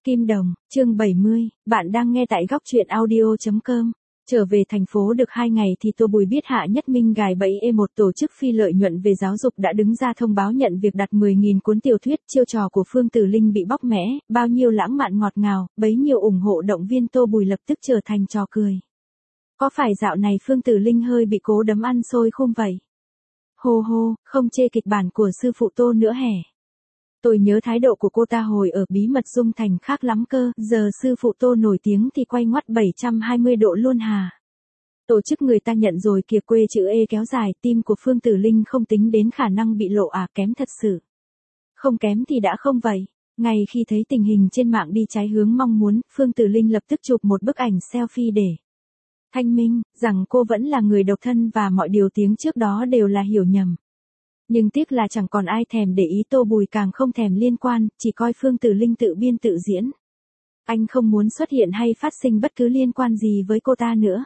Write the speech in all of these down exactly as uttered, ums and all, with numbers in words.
Kim Đồng, chương bảy mươi, bạn đang nghe tại góc truyện audio chấm com. Trở về thành phố được hai ngày thì Tô Bùi biết Hạ Nhất Minh gài bẫy e một tổ chức phi lợi nhuận về giáo dục đã đứng ra thông báo nhận việc đặt mười nghìn cuốn tiểu thuyết. Chiêu trò của Phương Tử Linh bị bóc mẽ, bao nhiêu lãng mạn ngọt ngào, bấy nhiêu ủng hộ động viên Tô Bùi lập tức trở thành trò cười. Có phải dạo này Phương Tử Linh hơi bị cố đấm ăn xôi không vậy? Hô hô, không chê kịch bản của sư phụ Tô nữa hẻ. Tôi nhớ thái độ của cô ta hồi ở Bí mật Dung Thành khác lắm cơ, giờ sư phụ Tô nổi tiếng thì quay ngoắt bảy trăm hai mươi độ luôn hà. Tổ chức người ta nhận rồi kìa, quê chữ E kéo dài, tim của Phương Tử Linh không tính đến khả năng bị lộ à, kém thật sự. Không kém thì đã không vậy. Ngay khi thấy tình hình trên mạng đi trái hướng mong muốn, Phương Tử Linh lập tức chụp một bức ảnh selfie để thanh minh, rằng cô vẫn là người độc thân và mọi điều tiếng trước đó đều là hiểu nhầm. Nhưng tiếc là chẳng còn ai thèm để ý, Tô Bùi càng không thèm liên quan, chỉ coi Phương Tử Linh tự biên tự diễn. Anh không muốn xuất hiện hay phát sinh bất cứ liên quan gì với cô ta nữa.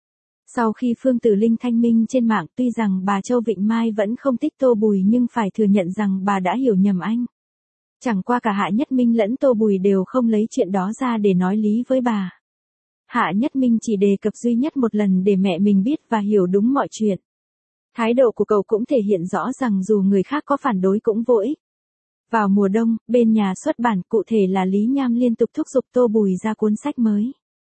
Sau khi Phương Tử Linh thanh minh trên mạng, tuy rằng bà Châu Vịnh Mai vẫn không thích Tô Bùi nhưng phải thừa nhận rằng bà đã hiểu nhầm anh. Chẳng qua cả Hạ Nhất Minh lẫn Tô Bùi đều không lấy chuyện đó ra để nói lý với bà. Hạ Nhất Minh chỉ đề cập duy nhất một lần để mẹ mình biết và hiểu đúng mọi chuyện. Thái độ của cậu cũng thể hiện rõ rằng dù người khác có phản đối cũng vô ích. Vào mùa đông, bên nhà xuất bản, cụ thể là Lý Nham liên tục thúc giục Tô Bùi ra cuốn sách mới.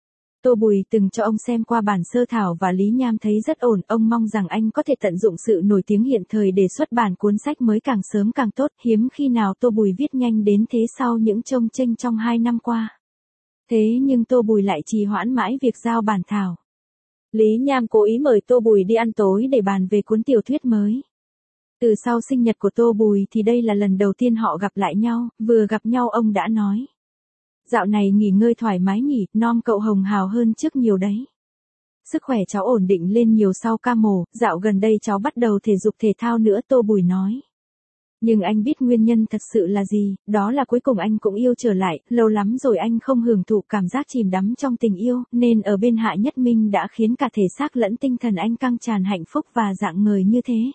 Tô Bùi từng cho ông xem qua bản sơ thảo và Lý Nham thấy rất ổn, ông mong rằng anh có thể tận dụng sự nổi tiếng hiện thời để xuất bản cuốn sách mới càng sớm càng tốt, hiếm khi nào Tô Bùi viết nhanh đến thế sau những chông chênh trong hai năm qua. Thế nhưng Tô Bùi lại trì hoãn mãi việc giao bản thảo. Lý Nham cố ý mời Tô Bùi đi ăn tối để bàn về cuốn tiểu thuyết mới. Từ sau sinh nhật của Tô Bùi thì đây là lần đầu tiên họ gặp lại nhau, vừa gặp nhau ông đã nói. Dạo này nghỉ ngơi thoải mái nhỉ, non cậu hồng hào hơn trước nhiều đấy. Sức khỏe cháu ổn định lên nhiều sau ca mổ, dạo gần đây cháu bắt đầu thể dục thể thao nữa, Tô Bùi nói. Nhưng anh biết nguyên nhân thật sự là gì, đó là cuối cùng anh cũng yêu trở lại, lâu lắm rồi anh không hưởng thụ cảm giác chìm đắm trong tình yêu, nên ở bên Hạ Nhất Minh đã khiến cả thể xác lẫn tinh thần anh căng tràn hạnh phúc và rạng ngời như thế.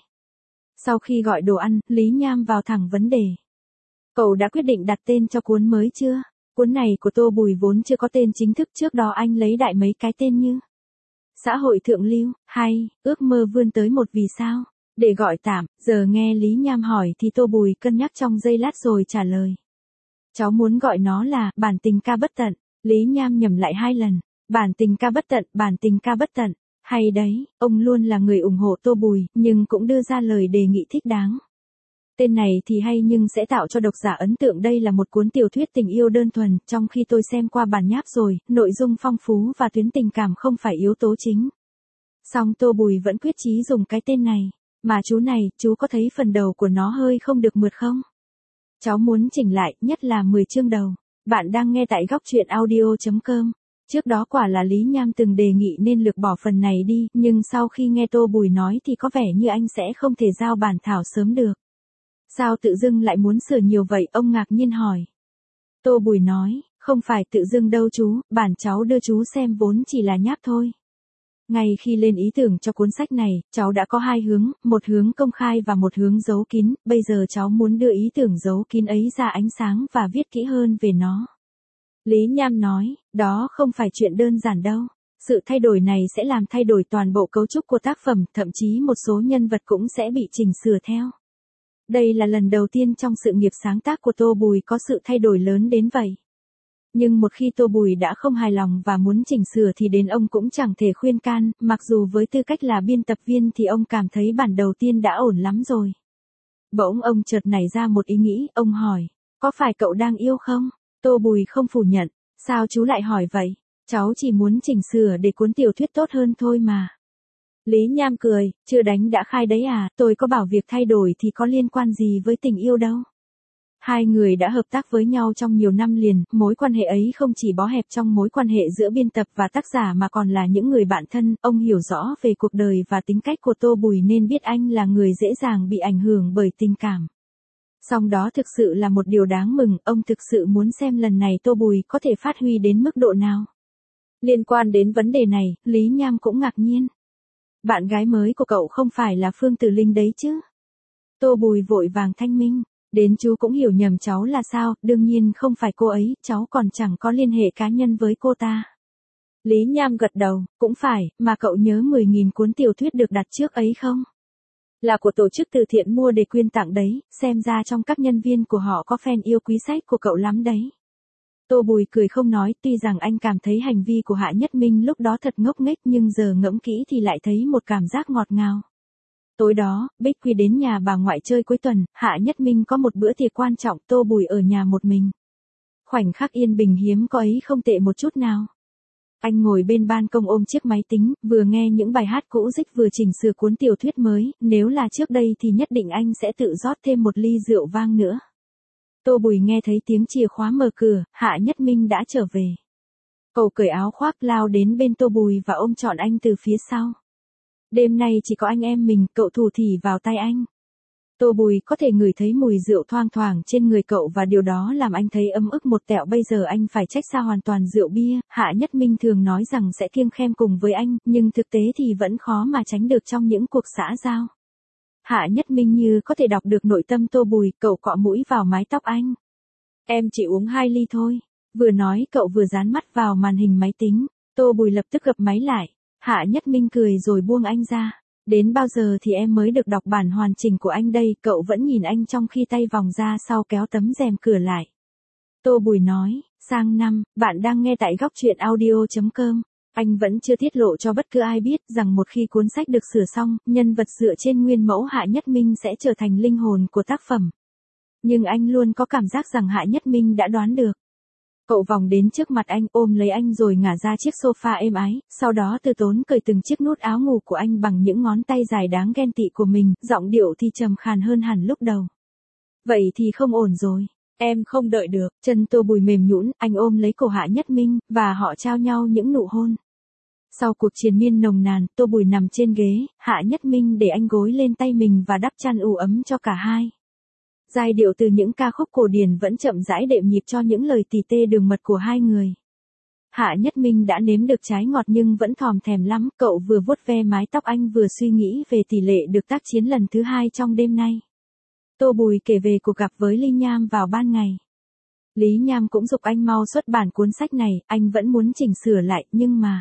Sau khi gọi đồ ăn, Lý Nham vào thẳng vấn đề. Cậu đã quyết định đặt tên cho cuốn mới chưa? Cuốn này của Tô Bùi vốn chưa có tên chính thức, trước đó anh lấy đại mấy cái tên như Xã hội thượng lưu, hay, ước mơ vươn tới một vì sao. Để gọi tạm, giờ nghe Lý Nham hỏi thì Tô Bùi cân nhắc trong giây lát rồi trả lời. Cháu muốn gọi nó là Bản tình ca bất tận. Lý Nham nhầm lại hai lần. Bản tình ca bất tận, bản tình ca bất tận. Hay đấy, ông luôn là người ủng hộ Tô Bùi, nhưng cũng đưa ra lời đề nghị thích đáng. Tên này thì hay nhưng sẽ tạo cho độc giả ấn tượng đây là một cuốn tiểu thuyết tình yêu đơn thuần, trong khi tôi xem qua bản nháp rồi, nội dung phong phú và tuyến tình cảm không phải yếu tố chính. Song Tô Bùi vẫn quyết chí dùng cái tên này. Mà chú này, chú có thấy phần đầu của nó hơi không được mượt không? Cháu muốn chỉnh lại, nhất là mười chương đầu. Bạn đang nghe tại góc truyện audio chấm com. Trước đó quả là Lý Nham từng đề nghị nên lược bỏ phần này đi, nhưng sau khi nghe Tô Bùi nói thì có vẻ như anh sẽ không thể giao bản thảo sớm được. Sao tự dưng lại muốn sửa nhiều vậy, ông ngạc nhiên hỏi. Tô Bùi nói, không phải tự dưng đâu chú, bản cháu đưa chú xem vốn chỉ là nháp thôi. Ngay khi lên ý tưởng cho cuốn sách này, cháu đã có hai hướng, một hướng công khai và một hướng giấu kín, bây giờ cháu muốn đưa ý tưởng giấu kín ấy ra ánh sáng và viết kỹ hơn về nó. Lý Nham nói, đó không phải chuyện đơn giản đâu. Sự thay đổi này sẽ làm thay đổi toàn bộ cấu trúc của tác phẩm, thậm chí một số nhân vật cũng sẽ bị chỉnh sửa theo. Đây là lần đầu tiên trong sự nghiệp sáng tác của Tô Bùi có sự thay đổi lớn đến vậy. Nhưng một khi Tô Bùi đã không hài lòng và muốn chỉnh sửa thì đến ông cũng chẳng thể khuyên can, mặc dù với tư cách là biên tập viên thì ông cảm thấy bản đầu tiên đã ổn lắm rồi. Bỗng ông chợt nảy ra một ý nghĩ, ông hỏi, có phải cậu đang yêu không? Tô Bùi không phủ nhận, sao chú lại hỏi vậy? Cháu chỉ muốn chỉnh sửa để cuốn tiểu thuyết tốt hơn thôi mà. Lý Nham cười, chưa đánh đã khai đấy à, tôi có bảo việc thay đổi thì có liên quan gì với tình yêu đâu. Hai người đã hợp tác với nhau trong nhiều năm liền, mối quan hệ ấy không chỉ bó hẹp trong mối quan hệ giữa biên tập và tác giả mà còn là những người bạn thân, ông hiểu rõ về cuộc đời và tính cách của Tô Bùi nên biết anh là người dễ dàng bị ảnh hưởng bởi tình cảm. Song đó thực sự là một điều đáng mừng, ông thực sự muốn xem lần này Tô Bùi có thể phát huy đến mức độ nào. Liên quan đến vấn đề này, Lý Nham cũng ngạc nhiên. Bạn gái mới của cậu không phải là Phương Tử Linh đấy chứ? Tô Bùi vội vàng thanh minh. Đến chú cũng hiểu nhầm cháu là sao, đương nhiên không phải cô ấy, cháu còn chẳng có liên hệ cá nhân với cô ta. Lý Nham gật đầu, cũng phải, mà cậu nhớ mười nghìn cuốn tiểu thuyết được đặt trước ấy không? Là của tổ chức từ thiện mua để quyên tặng đấy, xem ra trong các nhân viên của họ có fan yêu quý sách của cậu lắm đấy. Tô Bùi cười không nói, tuy rằng anh cảm thấy hành vi của Hạ Nhất Minh lúc đó thật ngốc nghếch nhưng giờ ngẫm kỹ thì lại thấy một cảm giác ngọt ngào. Tối đó, Bích Quy đến nhà bà ngoại chơi cuối tuần, Hạ Nhất Minh có một bữa tiệc quan trọng, Tô Bùi ở nhà một mình. Khoảnh khắc yên bình hiếm có ấy không tệ một chút nào. Anh ngồi bên ban công ôm chiếc máy tính, vừa nghe những bài hát cũ rích vừa chỉnh sửa cuốn tiểu thuyết mới, nếu là trước đây thì nhất định anh sẽ tự rót thêm một ly rượu vang nữa. Tô Bùi nghe thấy tiếng chìa khóa mở cửa, Hạ Nhất Minh đã trở về. Cậu cởi áo khoác lao đến bên Tô Bùi và ôm trọn anh từ phía sau. Đêm nay chỉ có anh em mình, cậu thủ thỉ vào tay anh. Tô Bùi có thể ngửi thấy mùi rượu thoang thoảng trên người cậu và điều đó làm anh thấy ấm ức một tẹo. Bây giờ anh phải trách xa hoàn toàn rượu bia. Hạ Nhất Minh thường nói rằng sẽ kiêng khem cùng với anh, nhưng thực tế thì vẫn khó mà tránh được trong những cuộc xã giao. Hạ Nhất Minh như có thể đọc được nội tâm Tô Bùi, cậu cọ mũi vào mái tóc anh. Em chỉ uống hai ly thôi. Vừa nói cậu vừa dán mắt vào màn hình máy tính. Tô Bùi lập tức gập máy lại. Hạ Nhất Minh cười rồi buông anh ra. Đến bao giờ thì em mới được đọc bản hoàn chỉnh của anh đây, cậu vẫn nhìn anh trong khi tay vòng ra sau kéo tấm rèm cửa lại. Tô Bùi nói, sang năm, bạn đang nghe tại góc truyện audio chấm com. Anh vẫn chưa tiết lộ cho bất cứ ai biết rằng một khi cuốn sách được sửa xong, nhân vật dựa trên nguyên mẫu Hạ Nhất Minh sẽ trở thành linh hồn của tác phẩm. Nhưng anh luôn có cảm giác rằng Hạ Nhất Minh đã đoán được. Cậu vòng đến trước mặt anh ôm lấy anh rồi ngả ra chiếc sofa êm ái, sau đó từ tốn cởi từng chiếc nút áo ngủ của anh bằng những ngón tay dài đáng ghen tị của mình, giọng điệu thì trầm khàn hơn hẳn lúc đầu. Vậy thì không ổn rồi, em không đợi được, chân Tô Bùi mềm nhũn, anh ôm lấy cổ Hạ Nhất Minh, và họ trao nhau những nụ hôn. Sau cuộc triền miên nồng nàn, Tô Bùi nằm trên ghế, Hạ Nhất Minh để anh gối lên tay mình và đắp chăn ủ ấm cho cả hai. Giai điệu từ những ca khúc cổ điển vẫn chậm rãi đệm nhịp cho những lời tỉ tê đường mật của hai người. Hạ Nhất Minh đã nếm được trái ngọt nhưng vẫn thòm thèm lắm, cậu vừa vuốt ve mái tóc anh vừa suy nghĩ về tỷ lệ được tác chiến lần thứ hai trong đêm nay. Tô Bùi kể về cuộc gặp với Lý Nham vào ban ngày. Lý Nham cũng giục anh mau xuất bản cuốn sách này, anh vẫn muốn chỉnh sửa lại, nhưng mà...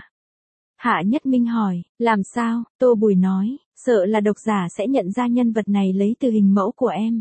Hạ Nhất Minh hỏi, làm sao? Tô Bùi nói, sợ là độc giả sẽ nhận ra nhân vật này lấy từ hình mẫu của em.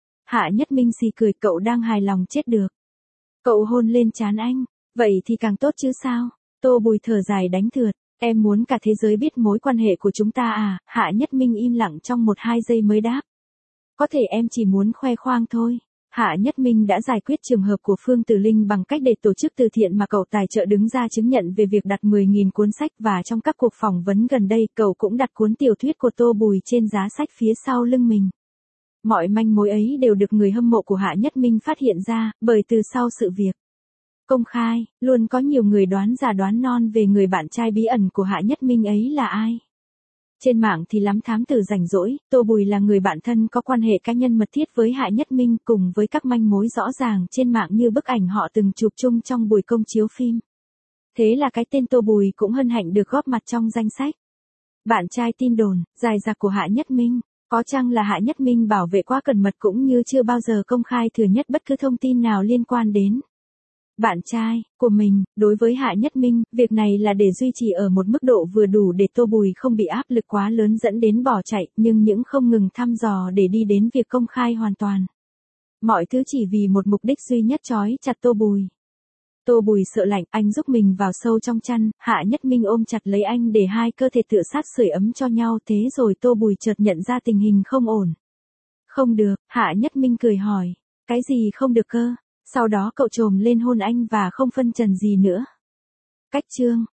Hạ Nhất Minh xì cười, cậu đang hài lòng chết được. Cậu hôn lên trán anh, vậy thì càng tốt chứ sao? Tô Bùi thở dài đánh thượt, em muốn cả thế giới biết mối quan hệ của chúng ta à? Hạ Nhất Minh im lặng trong một hai giây mới đáp. Có thể em chỉ muốn khoe khoang thôi. Hạ Nhất Minh đã giải quyết trường hợp của Phương Tử Linh bằng cách để tổ chức từ thiện mà cậu tài trợ đứng ra chứng nhận về việc đặt mười nghìn cuốn sách, và trong các cuộc phỏng vấn gần đây cậu cũng đặt cuốn tiểu thuyết của Tô Bùi trên giá sách phía sau lưng mình. Mọi manh mối ấy đều được người hâm mộ của Hạ Nhất Minh phát hiện ra, bởi từ sau sự việc công khai, luôn có nhiều người đoán già đoán non về người bạn trai bí ẩn của Hạ Nhất Minh ấy là ai. Trên mạng thì lắm thám tử rảnh rỗi, Tô Bùi là người bạn thân có quan hệ cá nhân mật thiết với Hạ Nhất Minh, cùng với các manh mối rõ ràng trên mạng như bức ảnh họ từng chụp chung trong buổi công chiếu phim. Thế là cái tên Tô Bùi cũng hân hạnh được góp mặt trong danh sách. Bạn trai tin đồn, dài dặc của Hạ Nhất Minh. Có chăng là Hạ Nhất Minh bảo vệ quá cẩn mật cũng như chưa bao giờ công khai thừa nhất bất cứ thông tin nào liên quan đến bạn trai của mình. Đối với Hạ Nhất Minh, việc này là để duy trì ở một mức độ vừa đủ để Tô Bùi không bị áp lực quá lớn dẫn đến bỏ chạy, nhưng những không ngừng thăm dò để đi đến việc công khai hoàn toàn. Mọi thứ chỉ vì một mục đích duy nhất, trói chặt Tô Bùi. Tô Bùi sợ lạnh, anh giúp mình vào sâu trong chăn, Hạ Nhất Minh ôm chặt lấy anh để hai cơ thể tựa sát sưởi ấm cho nhau, thế rồi Tô Bùi chợt nhận ra tình hình không ổn. Không được, Hạ Nhất Minh cười hỏi, cái gì không được cơ? Sau đó cậu trồm lên hôn anh và không phân trần gì nữa. Cách chương